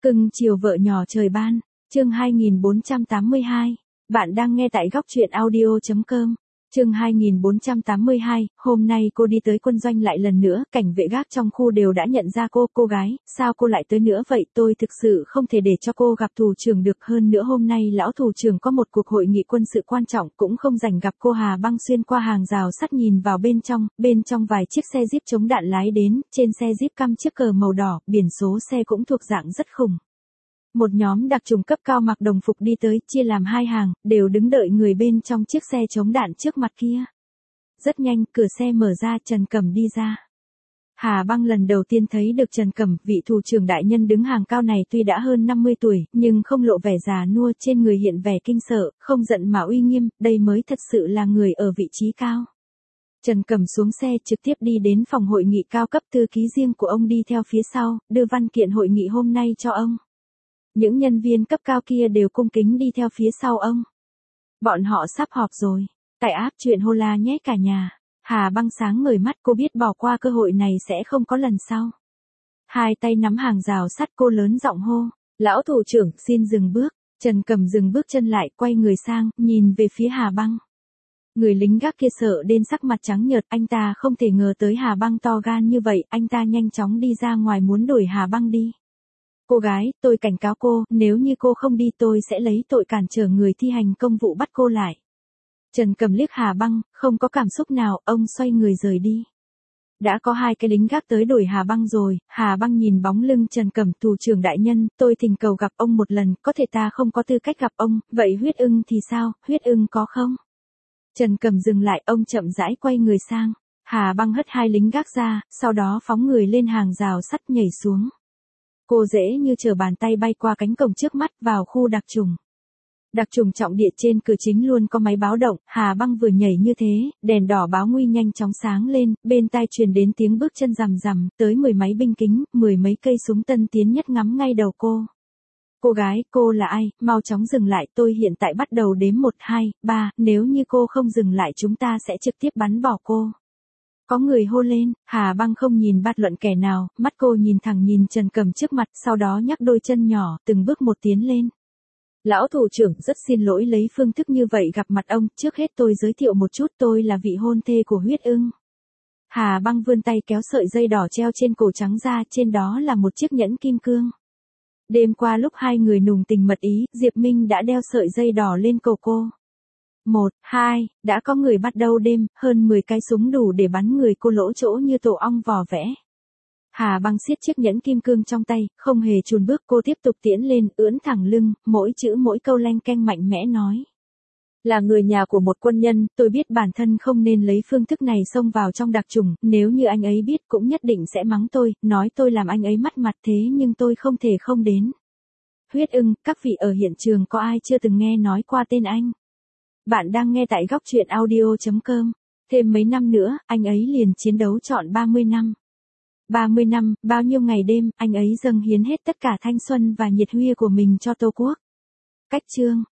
Cưng chiều vợ nhỏ trời ban, chương 2482. Bạn đang nghe tại góc truyện audio.com. Chương 2482, hôm nay cô đi tới quân doanh lại lần nữa, cảnh vệ gác trong khu đều đã nhận ra cô gái, sao cô lại tới nữa vậy, tôi thực sự không thể để cho cô gặp thủ trưởng được, hơn nữa hôm nay lão thủ trưởng có một cuộc hội nghị quân sự quan trọng, cũng không rảnh gặp cô. Hà Băng xuyên qua hàng rào sắt nhìn vào bên trong vài chiếc xe jeep chống đạn lái đến, trên xe jeep cắm chiếc cờ màu đỏ, biển số xe cũng thuộc dạng rất khủng. Một nhóm đặc trùng cấp cao mặc đồng phục đi tới, chia làm hai hàng, đều đứng đợi người bên trong chiếc xe chống đạn trước mặt kia. Rất nhanh, cửa xe mở ra, Trần Cẩm đi ra. Hà Băng lần đầu tiên thấy được Trần Cẩm, vị thủ trưởng đại nhân đứng hàng cao này tuy đã hơn 50 tuổi, nhưng không lộ vẻ già nua, trên người hiện vẻ kinh sợ, không giận mà uy nghiêm, đây mới thật sự là người ở vị trí cao. Trần Cẩm xuống xe trực tiếp đi đến phòng hội nghị cao cấp, thư ký riêng của ông đi theo phía sau, đưa văn kiện hội nghị hôm nay cho ông. Những nhân viên cấp cao kia đều cung kính đi theo phía sau ông. Bọn họ sắp họp rồi. Tại áp chuyện hô la nhé cả nhà. Hà Băng sáng ngời mắt, cô biết bỏ qua cơ hội này sẽ không có lần sau. Hai tay nắm hàng rào sắt, cô lớn giọng hô. Lão thủ trưởng, xin dừng bước. Trần Cẩm dừng bước chân lại, quay người sang, nhìn về phía Hà Băng. Người lính gác kia sợ đến sắc mặt trắng nhợt, anh ta không thể ngờ tới Hà Băng to gan như vậy, anh ta nhanh chóng đi ra ngoài muốn đuổi Hà Băng đi. Cô gái, tôi cảnh cáo cô, nếu như cô không đi tôi sẽ lấy tội cản trở người thi hành công vụ bắt cô lại. Trần Cẩm liếc Hà Băng, không có cảm xúc nào, ông xoay người rời đi. Đã có hai cái lính gác tới đuổi Hà Băng rồi. Hà Băng nhìn bóng lưng Trần Cẩm, thủ trưởng đại nhân, tôi thỉnh cầu gặp ông một lần, có thể ta không có tư cách gặp ông, vậy Huyết Ưng thì sao, Huyết Ưng có không? Trần Cẩm dừng lại, ông chậm rãi quay người sang. Hà Băng hất hai lính gác ra, sau đó phóng người lên hàng rào sắt nhảy xuống. Cô dễ như trở bàn tay bay qua cánh cổng trước mắt vào khu đặc trùng. Đặc trùng trọng địa trên cửa chính luôn có máy báo động, Hà Băng vừa nhảy như thế, đèn đỏ báo nguy nhanh chóng sáng lên, bên tai truyền đến tiếng bước chân rằm rằm, tới 10 máy binh kính, 10 mấy cây súng tân tiến nhất ngắm ngay đầu cô. Cô gái, cô là ai, mau chóng dừng lại, tôi hiện tại bắt đầu đếm 1, 2, 3, nếu như cô không dừng lại chúng ta sẽ trực tiếp bắn bỏ cô. Có người hô lên, Hà Băng không nhìn bất luận kẻ nào, mắt cô nhìn thẳng nhìn Trần Cẩm trước mặt, sau đó nhắc đôi chân nhỏ, từng bước một tiến lên. Lão thủ trưởng, rất xin lỗi lấy phương thức như vậy gặp mặt ông, trước hết tôi giới thiệu một chút, tôi là vị hôn thê của Huyết Ưng. Hà Băng vươn tay kéo sợi dây đỏ treo trên cổ trắng ra, trên đó là một chiếc nhẫn kim cương. Đêm qua lúc hai người nùng tình mật ý, Diệp Minh đã đeo sợi dây đỏ lên cổ cô. 1, 2, đã có người bắt đầu đêm, hơn 10 cái súng đủ để bắn người cô lỗ chỗ như tổ ong vò vẽ. Hà Băng siết chiếc nhẫn kim cương trong tay, không hề chùn bước, cô tiếp tục tiến lên, ưỡn thẳng lưng, mỗi chữ mỗi câu leng keng mạnh mẽ nói. Là người nhà của một quân nhân, tôi biết bản thân không nên lấy phương thức này xông vào trong đặc trùng, nếu như anh ấy biết cũng nhất định sẽ mắng tôi, nói tôi làm anh ấy mất mặt, thế nhưng tôi không thể không đến. Huyết Ưng, các vị ở hiện trường có ai chưa từng nghe nói qua tên anh? Bạn đang nghe tại góc truyện audio.com. Thêm mấy năm nữa, anh ấy liền chiến đấu trọn 30 năm. 30 năm, bao nhiêu ngày đêm, anh ấy dâng hiến hết tất cả thanh xuân và nhiệt huyết của mình cho Tổ quốc. Cách chương.